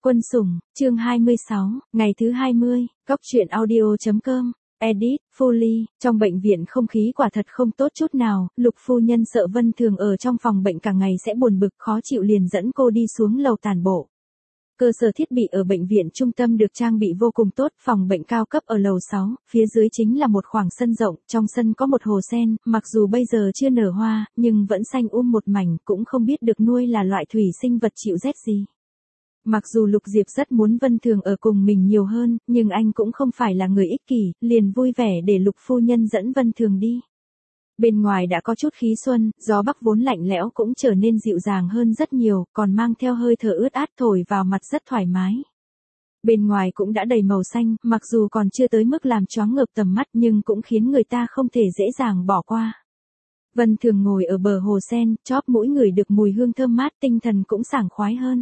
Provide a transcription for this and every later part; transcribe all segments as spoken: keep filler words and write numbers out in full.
Quân sủng, chương hai mươi sáu, ngày thứ hai mươi, Cóc truyện audio chấm com, edit, Foley, trong bệnh viện không khí quả thật không tốt chút nào, Lục phu nhân sợ Vân Thường ở trong phòng bệnh cả ngày sẽ buồn bực khó chịu liền dẫn cô đi xuống lầu tản bộ. Cơ sở thiết bị ở bệnh viện trung tâm được trang bị vô cùng tốt, phòng bệnh cao cấp ở lầu sáu, phía dưới chính là một khoảng sân rộng, trong sân có một hồ sen, mặc dù bây giờ chưa nở hoa, nhưng vẫn xanh um một mảnh, cũng không biết được nuôi là loại thủy sinh vật chịu rét gì. Mặc dù Lục Diệp rất muốn Vân Thường ở cùng mình nhiều hơn, nhưng anh cũng không phải là người ích kỷ, liền vui vẻ để Lục phu nhân dẫn Vân Thường đi. Bên ngoài đã có chút khí xuân, gió bắc vốn lạnh lẽo cũng trở nên dịu dàng hơn rất nhiều, còn mang theo hơi thở ướt át thổi vào mặt rất thoải mái. Bên ngoài cũng đã đầy màu xanh, mặc dù còn chưa tới mức làm choáng ngợp tầm mắt nhưng cũng khiến người ta không thể dễ dàng bỏ qua. Vân Thường ngồi ở bờ hồ sen, chóp mũi ngửi được mùi hương thơm mát, tinh thần cũng sảng khoái hơn.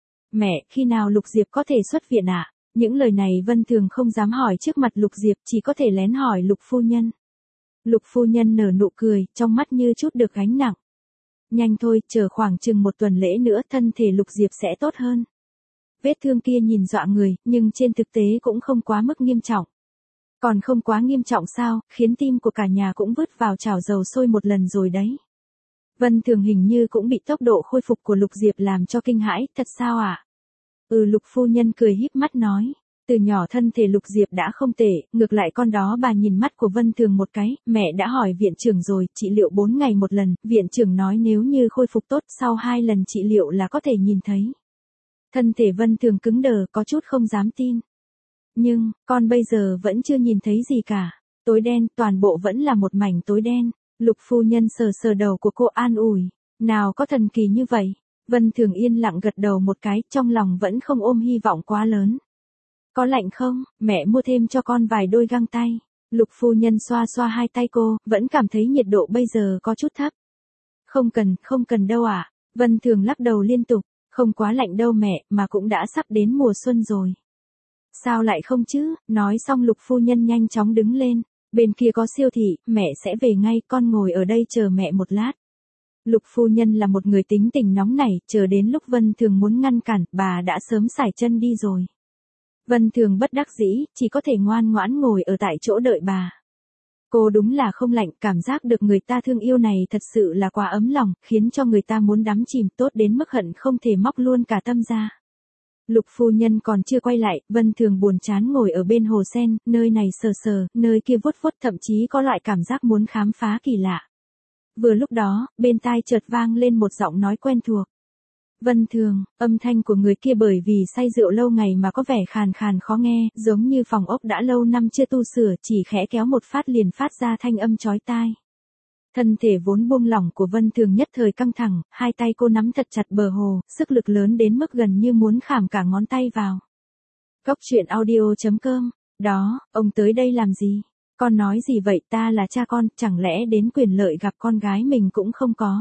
Mẹ, khi nào Lục Diệp có thể xuất viện ạ? À? Những lời này Vân Thường không dám hỏi trước mặt Lục Diệp, chỉ có thể lén hỏi Lục phu nhân. Lục phu nhân nở nụ cười, trong mắt như chút được gánh nặng. Nhanh thôi, chờ khoảng chừng một tuần lễ nữa thân thể Lục Diệp sẽ tốt hơn. Vết thương kia nhìn dọa người, nhưng trên thực tế cũng không quá mức nghiêm trọng. Còn không quá nghiêm trọng sao, khiến tim của cả nhà cũng vứt vào chảo dầu sôi một lần rồi đấy. Vân Thường hình như cũng bị tốc độ khôi phục của Lục Diệp làm cho kinh hãi, thật sao ạ? À? Ừ, Lục phu nhân cười híp mắt nói. Từ nhỏ thân thể Lục Diệp đã không tệ, ngược lại con đó bà nhìn mắt của Vân Thường một cái, mẹ đã hỏi viện trưởng rồi, trị liệu bốn ngày một lần, viện trưởng nói nếu như khôi phục tốt sau hai lần trị liệu là có thể nhìn thấy. Thân thể Vân Thường cứng đờ, có chút không dám tin. Nhưng, con bây giờ vẫn chưa nhìn thấy gì cả. Tối đen, toàn bộ vẫn là một mảnh tối đen. Lục phu nhân sờ sờ đầu của cô an ủi. Nào có thần kỳ như vậy. Vân Thường yên lặng gật đầu một cái, trong lòng vẫn không ôm hy vọng quá lớn. Có lạnh không, mẹ mua thêm cho con vài đôi găng tay. Lục phu nhân xoa xoa hai tay cô, vẫn cảm thấy nhiệt độ bây giờ có chút thấp. Không cần, không cần đâu ạ. À? Vân Thường lắc đầu liên tục, không quá lạnh đâu mẹ, mà cũng đã sắp đến mùa xuân rồi. Sao lại không chứ, nói xong Lục phu nhân nhanh chóng đứng lên. Bên kia có siêu thị, mẹ sẽ về ngay, con ngồi ở đây chờ mẹ một lát. Lục phu nhân là một người tính tình nóng nảy, chờ đến lúc Vân Thường muốn ngăn cản, bà đã sớm sải chân đi rồi. Vân Thường bất đắc dĩ, chỉ có thể ngoan ngoãn ngồi ở tại chỗ đợi bà. Cô đúng là không lạnh, cảm giác được người ta thương yêu này thật sự là quá ấm lòng, khiến cho người ta muốn đắm chìm, tốt đến mức hận không thể móc luôn cả tâm ra. Lục phu nhân còn chưa quay lại, Vân Thường buồn chán ngồi ở bên hồ sen, nơi này sờ sờ, nơi kia vuốt vuốt, thậm chí có loại cảm giác muốn khám phá kỳ lạ. Vừa lúc đó, bên tai chợt vang lên một giọng nói quen thuộc. Vân Thường, âm thanh của người kia bởi vì say rượu lâu ngày mà có vẻ khàn khàn khó nghe, giống như phòng ốc đã lâu năm chưa tu sửa, chỉ khẽ kéo một phát liền phát ra thanh âm chói tai. Thân thể vốn buông lỏng của Vân Thường nhất thời căng thẳng, hai tay cô nắm thật chặt bờ hồ, sức lực lớn đến mức gần như muốn khảm cả ngón tay vào. Cóc truyện audio chấm com, đó, ông tới đây làm gì? Con nói gì vậy, ta là cha con, chẳng lẽ đến quyền lợi gặp con gái mình cũng không có?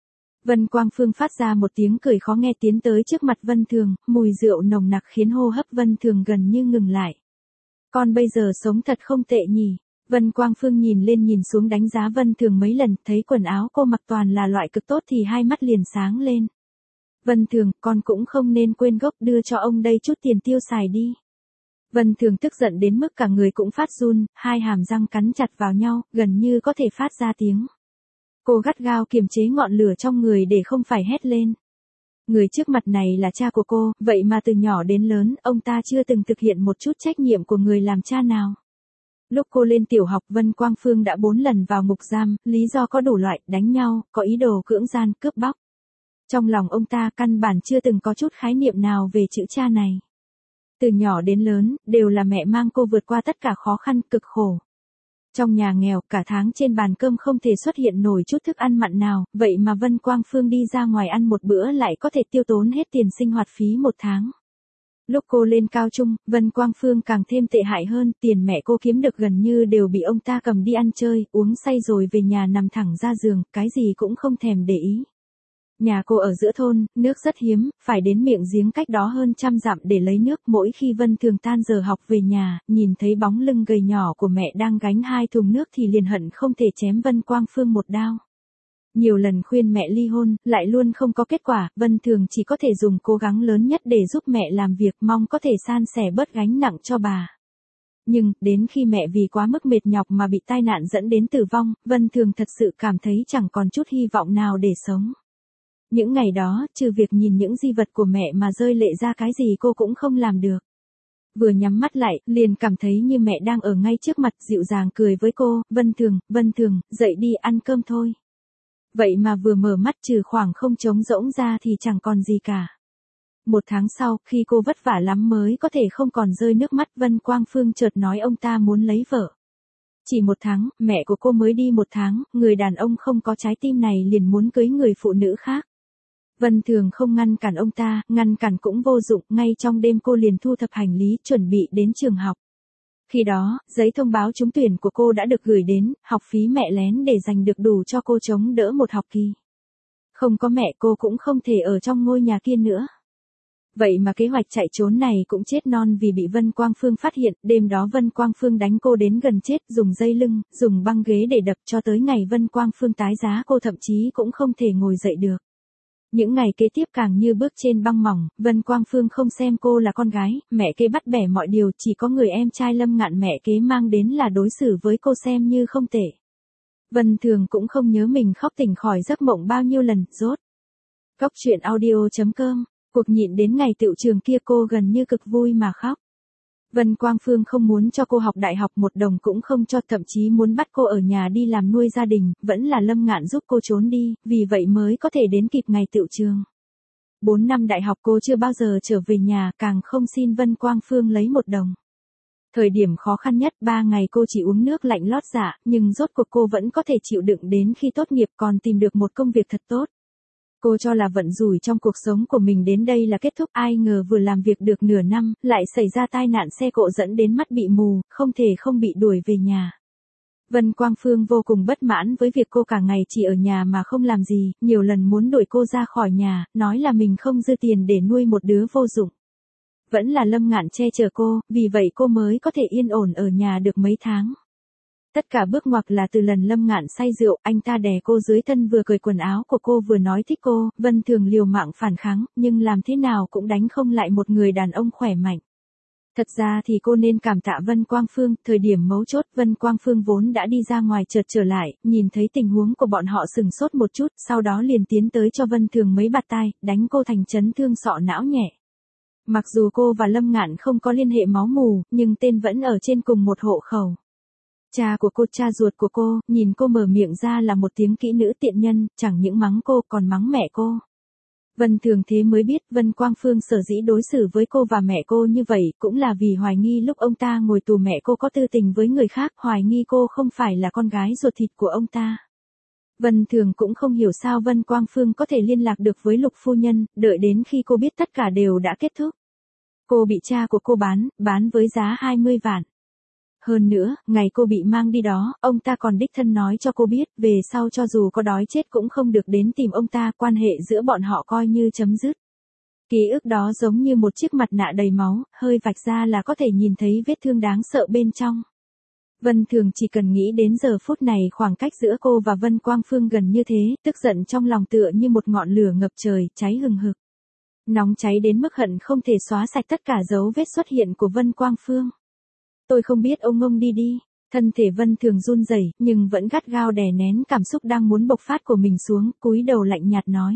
Vân Quang Phương phát ra một tiếng cười khó nghe tiến tới trước mặt Vân Thường, mùi rượu nồng nặc khiến hô hấp Vân Thường gần như ngừng lại. Con bây giờ sống thật không tệ nhỉ? Vân Quang Phương nhìn lên nhìn xuống đánh giá Vân Thường mấy lần, thấy quần áo cô mặc toàn là loại cực tốt thì hai mắt liền sáng lên. Vân Thường, con cũng không nên quên gốc, đưa cho ông đây chút tiền tiêu xài đi. Vân Thường tức giận đến mức cả người cũng phát run, hai hàm răng cắn chặt vào nhau, gần như có thể phát ra tiếng. Cô gắt gao kiềm chế ngọn lửa trong người để không phải hét lên. Người trước mặt này là cha của cô, vậy mà từ nhỏ đến lớn, ông ta chưa từng thực hiện một chút trách nhiệm của người làm cha nào. Lúc cô lên tiểu học, Vân Quang Phương đã bốn lần vào ngục giam, lý do có đủ loại, đánh nhau, có ý đồ cưỡng gian, cướp bóc. Trong lòng ông ta căn bản chưa từng có chút khái niệm nào về chữ cha này. Từ nhỏ đến lớn, đều là mẹ mang cô vượt qua tất cả khó khăn, cực khổ. Trong nhà nghèo, cả tháng trên bàn cơm không thể xuất hiện nổi chút thức ăn mặn nào, vậy mà Vân Quang Phương đi ra ngoài ăn một bữa lại có thể tiêu tốn hết tiền sinh hoạt phí một tháng. Lúc cô lên cao trung, Vân Quang Phương càng thêm tệ hại hơn, tiền mẹ cô kiếm được gần như đều bị ông ta cầm đi ăn chơi, uống say rồi về nhà nằm thẳng ra giường, cái gì cũng không thèm để ý. Nhà cô ở giữa thôn, nước rất hiếm, phải đến miệng giếng cách đó hơn trăm dặm để lấy nước. Mỗi khi Vân Thường tan giờ học về nhà, nhìn thấy bóng lưng gầy nhỏ của mẹ đang gánh hai thùng nước thì liền hận không thể chém Vân Quang Phương một đao. Nhiều lần khuyên mẹ ly hôn, lại luôn không có kết quả, Vân Thường chỉ có thể dùng cố gắng lớn nhất để giúp mẹ làm việc, mong có thể san sẻ bớt gánh nặng cho bà. Nhưng, đến khi mẹ vì quá mức mệt nhọc mà bị tai nạn dẫn đến tử vong, Vân Thường thật sự cảm thấy chẳng còn chút hy vọng nào để sống. Những ngày đó, trừ việc nhìn những di vật của mẹ mà rơi lệ ra cái gì cô cũng không làm được. Vừa nhắm mắt lại, liền cảm thấy như mẹ đang ở ngay trước mặt, dịu dàng cười với cô, Vân Thường, Vân Thường, dậy đi ăn cơm thôi. Vậy mà vừa mở mắt trừ khoảng không trống rỗng ra thì chẳng còn gì cả. Một tháng sau, khi cô vất vả lắm mới có thể không còn rơi nước mắt, Vân Quang Phương chợt nói ông ta muốn lấy vợ. Chỉ một tháng, mẹ của cô mới đi một tháng, người đàn ông không có trái tim này liền muốn cưới người phụ nữ khác. Vân Thường không ngăn cản ông ta, ngăn cản cũng vô dụng, ngay trong đêm cô liền thu thập hành lý, chuẩn bị đến trường học. Khi đó, giấy thông báo trúng tuyển của cô đã được gửi đến, học phí mẹ lén để dành được đủ cho cô chống đỡ một học kỳ. Không có mẹ cô cũng không thể ở trong ngôi nhà kia nữa. Vậy mà kế hoạch chạy trốn này cũng chết non vì bị Vân Quang Phương phát hiện, đêm đó Vân Quang Phương đánh cô đến gần chết, dùng dây lưng, dùng băng ghế để đập cho tới ngày Vân Quang Phương tái giá cô thậm chí cũng không thể ngồi dậy được. Những ngày kế tiếp càng như bước trên băng mỏng, Vân Quang Phương không xem cô là con gái, mẹ kế bắt bẻ mọi điều, chỉ có người em trai Lâm Ngạn mẹ kế mang đến là đối xử với cô xem như không tệ. Vân Thường cũng không nhớ mình khóc tỉnh khỏi giấc mộng bao nhiêu lần, rốt. Góc truyện audio chấm com, cuộc nhịn đến ngày tựu trường kia cô gần như cực vui mà khóc. Vân Quang Phương không muốn cho cô học đại học một đồng cũng không cho, thậm chí muốn bắt cô ở nhà đi làm nuôi gia đình, vẫn là Lâm Ngạn giúp cô trốn đi, vì vậy mới có thể đến kịp ngày tựu trường. Bốn năm đại học cô chưa bao giờ trở về nhà, càng không xin Vân Quang Phương lấy một đồng. Thời điểm khó khăn nhất, ba ngày cô chỉ uống nước lạnh lót dạ, nhưng rốt cuộc cô vẫn có thể chịu đựng đến khi tốt nghiệp còn tìm được một công việc thật tốt. Cô cho là vận rủi trong cuộc sống của mình đến đây là kết thúc, ai ngờ vừa làm việc được nửa năm, lại xảy ra tai nạn xe cộ dẫn đến mắt bị mù, không thể không bị đuổi về nhà. Vân Quang Phương vô cùng bất mãn với việc cô cả ngày chỉ ở nhà mà không làm gì, nhiều lần muốn đuổi cô ra khỏi nhà, nói là mình không dư tiền để nuôi một đứa vô dụng. Vẫn là Lâm Ngạn che chở cô, vì vậy cô mới có thể yên ổn ở nhà được mấy tháng. Tất cả bước ngoặt là từ lần Lâm Ngạn say rượu, anh ta đè cô dưới thân vừa cởi quần áo của cô vừa nói thích cô, Vân Thường liều mạng phản kháng, nhưng làm thế nào cũng đánh không lại một người đàn ông khỏe mạnh. Thật ra thì cô nên cảm tạ Vân Quang Phương, thời điểm mấu chốt Vân Quang Phương vốn đã đi ra ngoài chợt trở lại, nhìn thấy tình huống của bọn họ sừng sốt một chút, sau đó liền tiến tới cho Vân Thường mấy bạt tai, đánh cô thành chấn thương sọ não nhẹ. Mặc dù cô và Lâm Ngạn không có liên hệ máu mù, nhưng tên vẫn ở trên cùng một hộ khẩu. Cha của cô, cha ruột của cô, nhìn cô mở miệng ra là một tiếng kỹ nữ tiện nhân, chẳng những mắng cô còn mắng mẹ cô. Vân Thường thế mới biết Vân Quang Phương sở dĩ đối xử với cô và mẹ cô như vậy cũng là vì hoài nghi lúc ông ta ngồi tù mẹ cô có tư tình với người khác, hoài nghi cô không phải là con gái ruột thịt của ông ta. Vân Thường cũng không hiểu sao Vân Quang Phương có thể liên lạc được với Lục phu nhân, đợi đến khi cô biết tất cả đều đã kết thúc. Cô bị cha của cô bán, bán với giá hai mươi vạn. Hơn nữa, ngày cô bị mang đi đó, ông ta còn đích thân nói cho cô biết, về sau cho dù có đói chết cũng không được đến tìm ông ta, quan hệ giữa bọn họ coi như chấm dứt. Ký ức đó giống như một chiếc mặt nạ đầy máu, hơi vạch ra là có thể nhìn thấy vết thương đáng sợ bên trong. Vân Thường chỉ cần nghĩ đến giờ phút này khoảng cách giữa cô và Vân Quang Phương gần như thế, tức giận trong lòng tựa như một ngọn lửa ngập trời, cháy hừng hực. Nóng cháy đến mức hận không thể xóa sạch tất cả dấu vết xuất hiện của Vân Quang Phương. Tôi không biết ông ngông đi đi, thân thể Vân Thường run rẩy nhưng vẫn gắt gao đè nén cảm xúc đang muốn bộc phát của mình xuống, cúi đầu lạnh nhạt nói.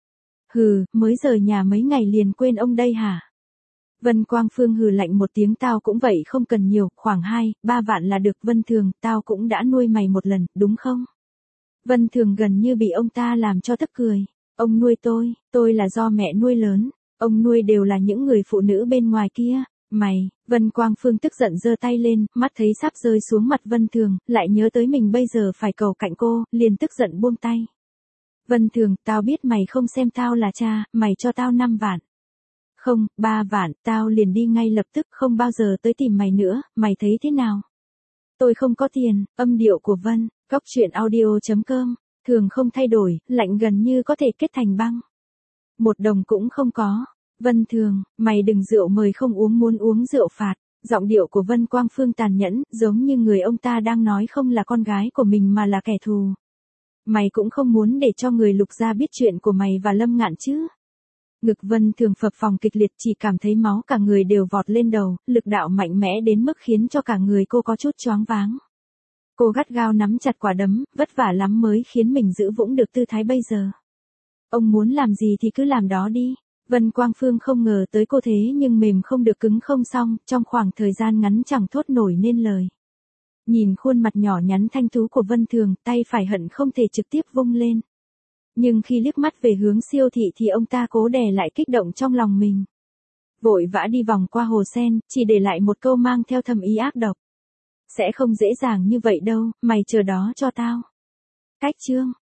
Hừ, mới rời nhà mấy ngày liền quên ông đây hả? Vân Quang Phương hừ lạnh một tiếng, tao cũng vậy, không cần nhiều, khoảng hai, ba vạn là được. Vân Thường, tao cũng đã nuôi mày một lần, đúng không? Vân Thường gần như bị ông ta làm cho tức cười. Ông nuôi tôi, tôi là do mẹ nuôi lớn, ông nuôi đều là những người phụ nữ bên ngoài kia. Mày, Vân Quang Phương tức giận giơ tay lên, mắt thấy sắp rơi xuống mặt Vân Thường, lại nhớ tới mình bây giờ phải cầu cạnh cô, liền tức giận buông tay. Vân Thường, tao biết mày không xem tao là cha, mày cho tao năm vạn. Không, ba vạn, tao liền đi ngay lập tức, không bao giờ tới tìm mày nữa, mày thấy thế nào? Tôi không có tiền, âm điệu của Vân, góc truyện audio chấm com, thường không thay đổi, lạnh gần như có thể kết thành băng. Một đồng cũng không có. Vân Thường, mày đừng rượu mời không uống, muốn uống rượu phạt. Giọng điệu của Vân Quang Phương tàn nhẫn, giống như người ông ta đang nói không là con gái của mình mà là kẻ thù. Mày cũng không muốn để cho người Lục gia biết chuyện của mày và Lâm Ngạn chứ? Ngực Vân Thường phập phồng kịch liệt, chỉ cảm thấy máu cả người đều vọt lên đầu, lực đạo mạnh mẽ đến mức khiến cho cả người cô có chút choáng váng. Cô gắt gao nắm chặt quả đấm, vất vả lắm mới khiến mình giữ vững được tư thái bây giờ. Ông muốn làm gì thì cứ làm đó đi. Vân Quang Phương không ngờ tới cô thế nhưng mềm không được cứng không xong, trong khoảng thời gian ngắn chẳng thốt nổi nên lời. Nhìn khuôn mặt nhỏ nhắn thanh tú của Vân Thường, tay phải hận không thể trực tiếp vung lên. Nhưng khi liếc mắt về hướng Siêu Thị thì ông ta cố đè lại kích động trong lòng mình. Vội vã đi vòng qua hồ sen, chỉ để lại một câu mang theo thầm ý ác độc. Sẽ không dễ dàng như vậy đâu, mày chờ đó cho tao. Cách chương